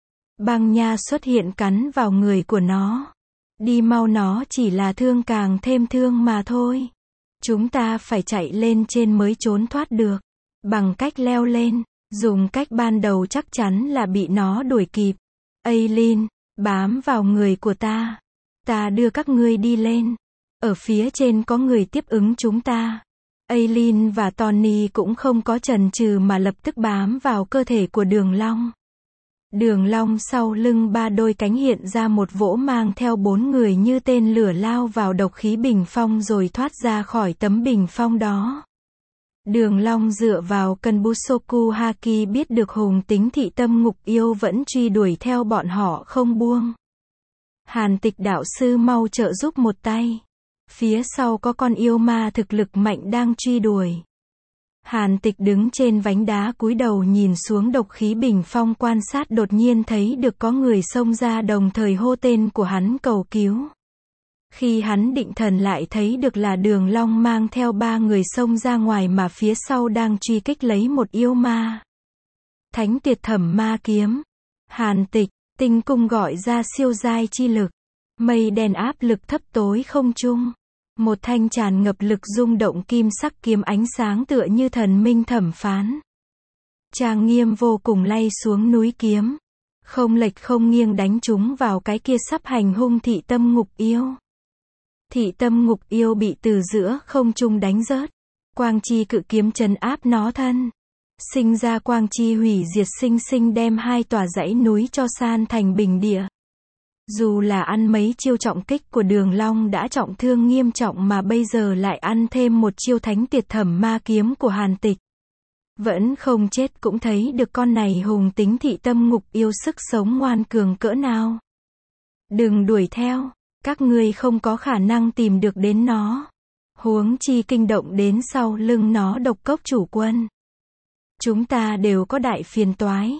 Băng nha xuất hiện cắn vào người của nó. Đi mau, nó chỉ là thương càng thêm thương mà thôi. Chúng ta phải chạy lên trên mới trốn thoát được. Bằng cách leo lên, dùng cách ban đầu chắc chắn là bị nó đuổi kịp. Aileen, bám vào người của ta. Ta đưa các ngươi đi lên. Ở phía trên có người tiếp ứng chúng ta. Aileen và Tony cũng không có chần chừ mà lập tức bám vào cơ thể của Đường Long. Đường Long sau lưng ba đôi cánh hiện ra một vỗ mang theo 4 người như tên lửa lao vào độc khí bình phong rồi thoát ra khỏi tấm bình phong đó. Đường Long dựa vào cần Busoku Haki biết được hùng tính thị tâm ngục yêu vẫn truy đuổi theo bọn họ không buông. Hàn Tịch đạo sư mau trợ giúp một tay. Phía sau có con yêu ma thực lực mạnh đang truy đuổi. Hàn Tịch đứng trên vánh đá cúi đầu nhìn xuống độc khí bình phong quan sát, đột nhiên thấy được có người xông ra đồng thời hô tên của hắn cầu cứu. Khi hắn định thần lại thấy được là Đường Long mang theo 3 người xông ra ngoài mà phía sau đang truy kích lấy một yêu ma. Thánh tuyệt thẩm ma kiếm. Hàn Tịch, tinh cung gọi ra siêu giai chi lực. Mây đen áp lực thấp tối không trung. Một thanh tràn ngập lực rung động kim sắc kiếm ánh sáng tựa như thần minh thẩm phán. Trang nghiêm vô cùng lay xuống núi kiếm. Không lệch không nghiêng đánh trúng vào cái kia sắp hành hung thị tâm ngục yêu. Thị tâm ngục yêu bị từ giữa không trung đánh rớt. Quang chi cự kiếm trấn áp nó thân. Sinh ra quang chi hủy diệt, sinh sinh đem 2 tòa dãy núi cho san thành bình địa. Dù là ăn mấy chiêu trọng kích của Đường Long đã trọng thương nghiêm trọng mà bây giờ lại ăn thêm một chiêu thánh tuyệt thẩm ma kiếm của Hàn Tịch. Vẫn không chết cũng thấy được con này hùng tính thị tâm ngục yêu sức sống ngoan cường cỡ nào. Đừng đuổi theo, các ngươi không có khả năng tìm được đến nó. Huống chi kinh động đến sau lưng nó độc cốc chủ quân. Chúng ta đều có đại phiền toái.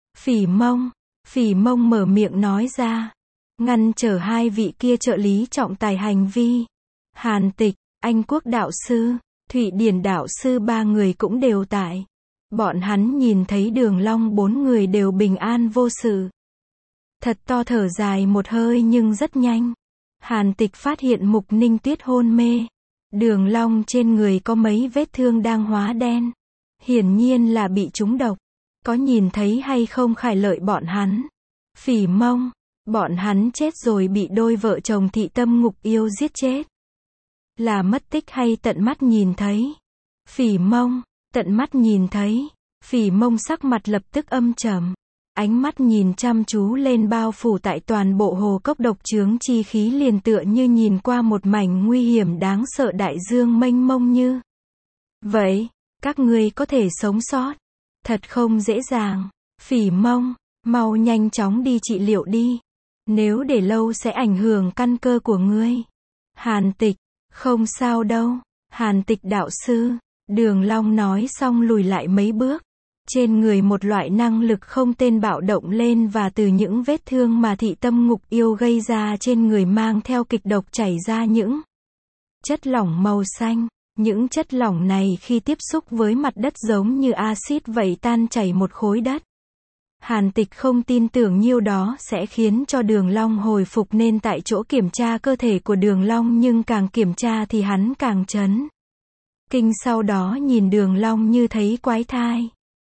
Phỉ Mông mở miệng nói ra. Ngăn trở 2 vị kia trợ lý trọng tài hành vi. Hàn Tịch, Anh Quốc đạo sư, Thụy Điển đạo sư 3 người cũng đều tại. Bọn hắn nhìn thấy Đường Long 4 người đều bình an vô sự. Thật to thở dài một hơi nhưng rất nhanh. Hàn Tịch phát hiện Mục Ninh Tuyết hôn mê. Đường Long trên người có mấy vết thương đang hóa đen. Hiển nhiên là bị trúng độc. Có nhìn thấy hay không Khải Lợi bọn hắn? Phỉ Mông. Bọn hắn chết rồi, bị đôi vợ chồng thị tâm ngục yêu giết chết. Là mất tích hay tận mắt nhìn thấy? Phỉ Mông. Tận mắt nhìn thấy. Phỉ Mông sắc mặt lập tức âm trầm. Ánh mắt nhìn chăm chú lên bao phủ tại toàn bộ hồ cốc độc chướng chi khí, liền tựa như nhìn qua một mảnh nguy hiểm đáng sợ đại dương mênh mông như. Vậy, các ngươi có thể sống sót. Thật không dễ dàng. Phỉ Mông, mau nhanh chóng đi trị liệu đi. Nếu để lâu sẽ ảnh hưởng căn cơ của ngươi. Hàn Tịch, không sao đâu. Hàn Tịch đạo sư. Đường Long nói xong lùi lại mấy bước. Trên người một loại năng lực không tên bạo động lên và từ những vết thương mà thị tâm ngục yêu gây ra trên người mang theo kịch độc chảy ra những chất lỏng màu xanh. Những chất lỏng này khi tiếp xúc với mặt đất giống như axit vậy tan chảy một khối đất. Hàn Tịch không tin tưởng nhiêu đó sẽ khiến cho Đường Long hồi phục nên tại chỗ kiểm tra cơ thể của Đường Long, nhưng càng kiểm tra thì hắn càng chấn kinh, sau đó nhìn Đường Long như thấy quái thai.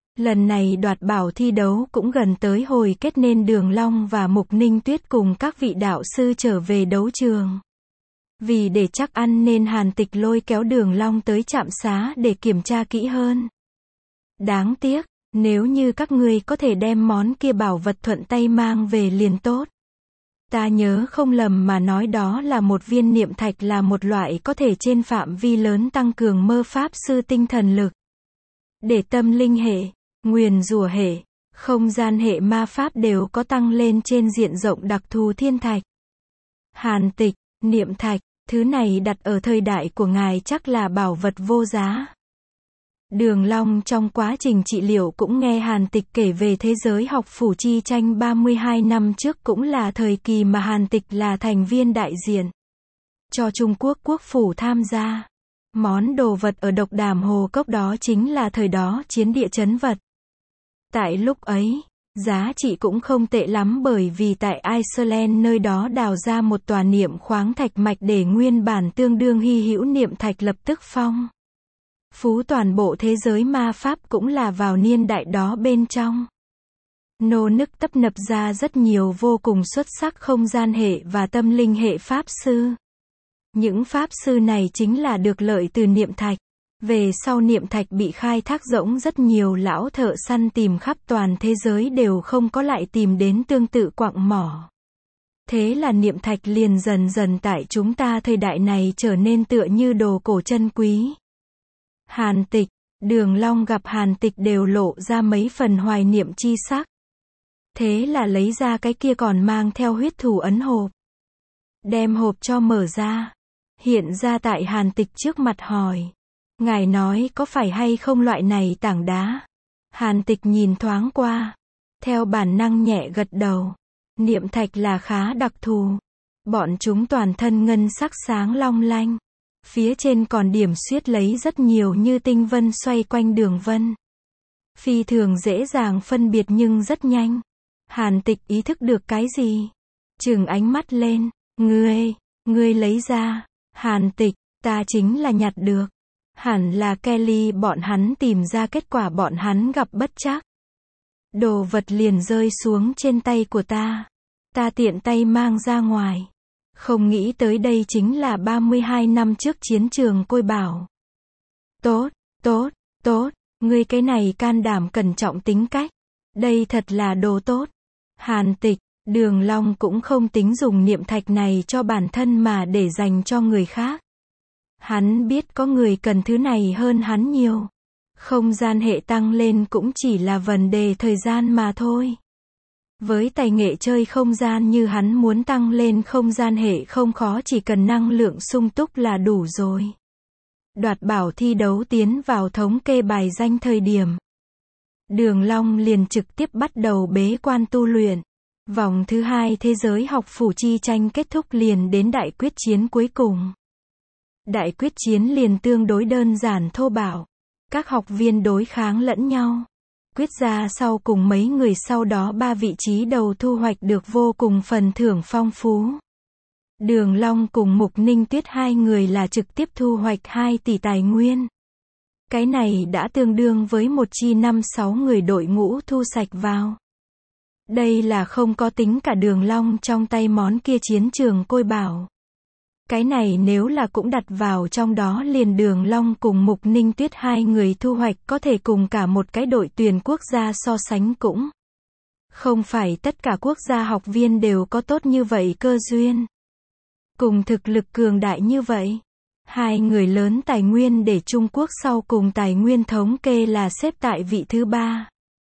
Lần này đoạt bảo thi đấu cũng gần tới hồi kết nên Đường Long và Mục Ninh Tuyết cùng các vị đạo sư trở về đấu trường. Vì để chắc ăn nên Hàn Tịch lôi kéo Đường Long tới trạm xá để kiểm tra kỹ hơn. Đáng tiếc, nếu như các ngươi có thể đem món kia bảo vật thuận tay mang về liền tốt. Ta nhớ không lầm mà nói đó là một viên niệm thạch, là một loại có thể trên phạm vi lớn tăng cường mơ pháp sư tinh thần lực. Để tâm linh hệ, nguyền rủa hệ, không gian hệ ma pháp đều có tăng lên trên diện rộng đặc thù thiên thạch. Hàn Tịch, niệm thạch, thứ này đặt ở thời đại của ngài chắc là bảo vật vô giá. Đường Long trong quá trình trị liệu cũng nghe Hàn Tịch kể về thế giới học phủ chi tranh 32 năm trước, cũng là thời kỳ mà Hàn Tịch là thành viên đại diện cho Trung Quốc quốc phủ tham gia. Món đồ vật ở Độc Đàm Hồ Cốc đó chính là thời đó chiến địa chấn vật. Tại lúc ấy, giá trị cũng không tệ lắm, bởi vì tại Iceland nơi đó đào ra một tòa niệm khoáng thạch mạch để nguyên bản tương đương hy hữu niệm thạch lập tức phong phú toàn bộ thế giới ma pháp, cũng là vào niên đại đó bên trong. Nô nức tấp nập ra rất nhiều vô cùng xuất sắc không gian hệ và tâm linh hệ pháp sư. Những pháp sư này chính là được lợi từ niệm thạch. Về sau niệm thạch bị khai thác rỗng, rất nhiều lão thợ săn tìm khắp toàn thế giới đều không có lại tìm đến tương tự quặng mỏ. Thế là niệm thạch liền dần dần tại chúng ta thời đại này trở nên tựa như đồ cổ chân quý. Hàn Tịch, Đường Long gặp Hàn Tịch đều lộ ra mấy phần hoài niệm chi sắc. Thế là lấy ra cái kia còn mang theo huyết thủ ấn hộp. Đem hộp cho mở ra. Hiện ra tại Hàn Tịch trước mặt hỏi. Ngài nói có phải hay không loại này tảng đá? Hàn Tịch nhìn thoáng qua. Theo bản năng nhẹ gật đầu. Niệm thạch là khá đặc thù. Bọn chúng toàn thân ngân sắc sáng long lanh. Phía trên còn điểm xuyết lấy rất nhiều như tinh vân xoay quanh đường vân. Phi thường dễ dàng phân biệt nhưng rất nhanh. Hàn Tịch ý thức được cái gì? Trừng ánh mắt lên. Ngươi lấy ra. Hàn Tịch, ta chính là nhặt được. Hẳn là Kelly bọn hắn tìm ra, kết quả bọn hắn gặp bất trắc. Đồ vật liền rơi xuống trên tay của ta. Ta tiện tay mang ra ngoài. Không nghĩ tới đây chính là 32 năm trước chiến trường Côi Bảo. Tốt, ngươi cái này can đảm cẩn trọng tính cách. Đây thật là đồ tốt. Hàn Tịch, Đường Long cũng không tính dùng niệm thạch này cho bản thân mà để dành cho người khác. Hắn biết có người cần thứ này hơn hắn nhiều. Không gian hệ tăng lên cũng chỉ là vấn đề thời gian mà thôi. Với tài nghệ chơi không gian như hắn, muốn tăng lên không gian hệ không khó, chỉ cần năng lượng sung túc là đủ rồi. Đoạt bảo thi đấu tiến vào thống kê bài danh thời điểm. Đường Long liền trực tiếp bắt đầu bế quan tu luyện. Vòng thứ 2 thế giới học phủ chi tranh kết thúc liền đến đại quyết chiến cuối cùng. Đại quyết chiến liền tương đối đơn giản thô bạo. Các học viên đối kháng lẫn nhau. Quyết ra sau cùng mấy người sau đó 3 vị trí đầu thu hoạch được vô cùng phần thưởng phong phú. Đường Long cùng Mục Ninh Tuyết hai người là trực tiếp thu hoạch 2 tỷ tài nguyên. Cái này đã tương đương với một chi 5-6 người đội ngũ thu sạch vào. Đây là không có tính cả Đường Long trong tay món kia chiến trường Côi Bảo. Cái này nếu là cũng đặt vào trong đó, liền Đường Long cùng Mục Ninh Tuyết hai người thu hoạch có thể cùng cả một cái đội tuyển quốc gia so sánh cũng. Không phải tất cả quốc gia học viên đều có tốt như vậy cơ duyên. Cùng thực lực cường đại như vậy. Hai người lớn tài nguyên để Trung Quốc sau cùng tài nguyên thống kê là xếp tại vị thứ 3.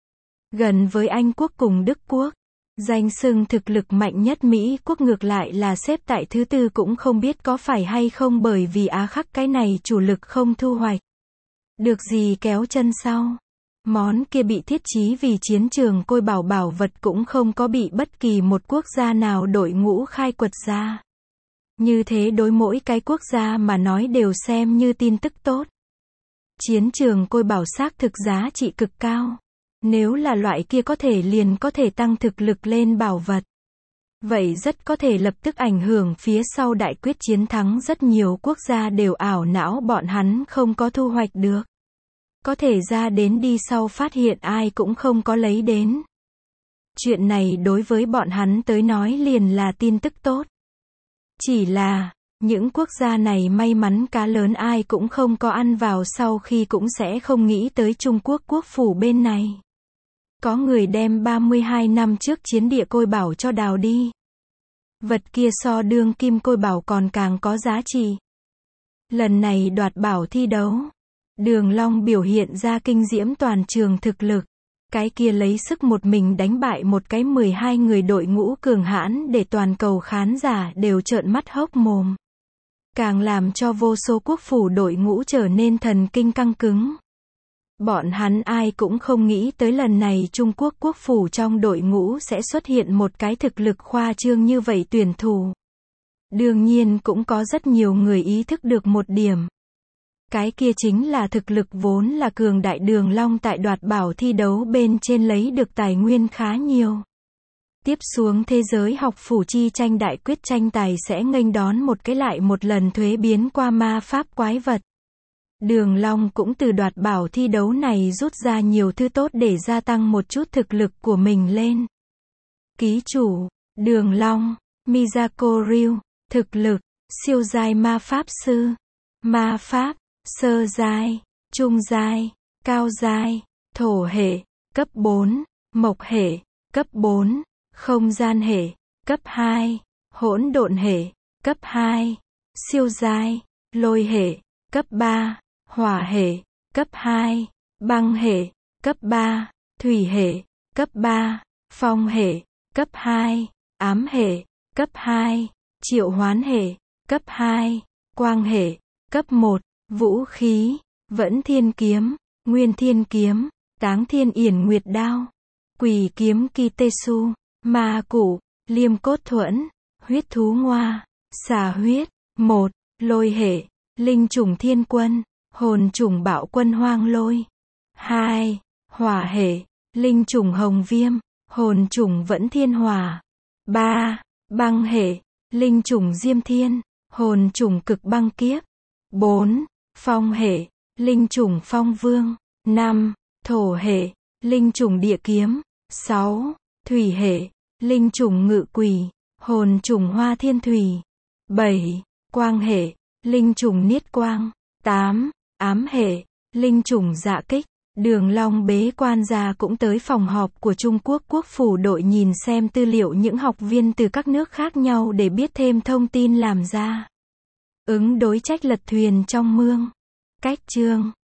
Gần với Anh quốc cùng Đức quốc. Danh xưng thực lực mạnh nhất Mỹ quốc ngược lại là xếp tại thứ 4, cũng không biết có phải hay không bởi vì Á Khắc cái này chủ lực không thu hoạch được gì kéo chân sau. Món kia bị thiết trí vì chiến trường Côi Bảo bảo vật cũng không có bị bất kỳ một quốc gia nào đội ngũ khai quật ra. Như thế đối mỗi cái quốc gia mà nói đều xem như tin tức tốt. Chiến trường Côi Bảo xác thực giá trị cực cao. Nếu là loại kia có thể liền có thể tăng thực lực lên bảo vật. Vậy rất có thể lập tức ảnh hưởng phía sau đại quyết chiến thắng, rất nhiều quốc gia đều ảo não bọn hắn không có thu hoạch được. Có thể ra đến đi sau phát hiện ai cũng không có lấy đến. Chuyện này đối với bọn hắn tới nói liền là tin tức tốt. Chỉ là, những quốc gia này may mắn cá lớn ai cũng không có ăn vào sau khi cũng sẽ không nghĩ tới Trung Quốc quốc phủ bên này. Có người đem 32 năm trước chiến địa Côi Bảo cho đào đi. Vật kia so đương kim Côi Bảo còn càng có giá trị. Lần này đoạt bảo thi đấu, Đường Long biểu hiện ra kinh diễm toàn trường thực lực. Cái kia lấy sức một mình đánh bại một cái 12 người đội ngũ cường hãn để toàn cầu khán giả đều trợn mắt hốc mồm. Càng làm cho vô số quốc phủ đội ngũ trở nên thần kinh căng cứng. Bọn hắn ai cũng không nghĩ tới lần này Trung Quốc quốc phủ trong đội ngũ sẽ xuất hiện một cái thực lực khoa trương như vậy tuyển thủ. Đương nhiên cũng có rất nhiều người ý thức được một điểm. Cái kia chính là thực lực vốn là cường đại. Đường Long tại đoạt bảo thi đấu bên trên lấy được tài nguyên khá nhiều. Tiếp xuống thế giới học phủ chi tranh đại quyết tranh tài sẽ nghênh đón một cái lại một lần thuế biến qua ma pháp quái vật. Đường Long cũng từ đoạt bảo thi đấu này rút ra nhiều thứ tốt để gia tăng một chút thực lực của mình lên. Ký chủ, Đường Long, Miyako Ryu, thực lực, siêu giai ma pháp sư, ma pháp, sơ giai, trung giai, cao giai, thổ hệ, cấp 4, mộc hệ, cấp 4, không gian hệ, cấp 2, hỗn độn hệ, cấp 2, siêu giai, lôi hệ, cấp 3, hỏa hệ, cấp 2, băng hệ, cấp 3, thủy hệ, cấp 3, phong hệ, cấp 2, ám hệ, cấp 2, triệu hoán hệ, cấp 2, quang hệ, cấp 1, vũ khí, vẫn thiên kiếm, nguyên thiên kiếm, táng thiên yển nguyệt đao, quỷ kiếm Kitesu, ma cụ, liêm cốt thuẫn, huyết thú ngoa, xà huyết, 1, lôi hệ, linh chủng thiên quân, hồn chủng bạo quân hoang lôi, 2, hỏa hệ, linh chủng hồng viêm, hồn chủng vẫn thiên hỏa, 3, băng hệ, linh chủng diêm thiên, hồn chủng cực băng kiếp, 4, phong hệ, linh chủng phong vương, 5, thổ hệ, linh chủng địa kiếm, 6, thủy hệ, linh chủng ngự quỷ, hồn chủng hoa thiên thủy, 7, quang hệ, linh chủng niết quang, 8, ám hệ, linh chủng dạ kích. Đường Long bế quan ra cũng tới phòng họp của Trung Quốc quốc phủ đội nhìn xem tư liệu những học viên từ các nước khác nhau để biết thêm thông tin làm ra. Ứng đối trách lật thuyền trong mương. Cách chương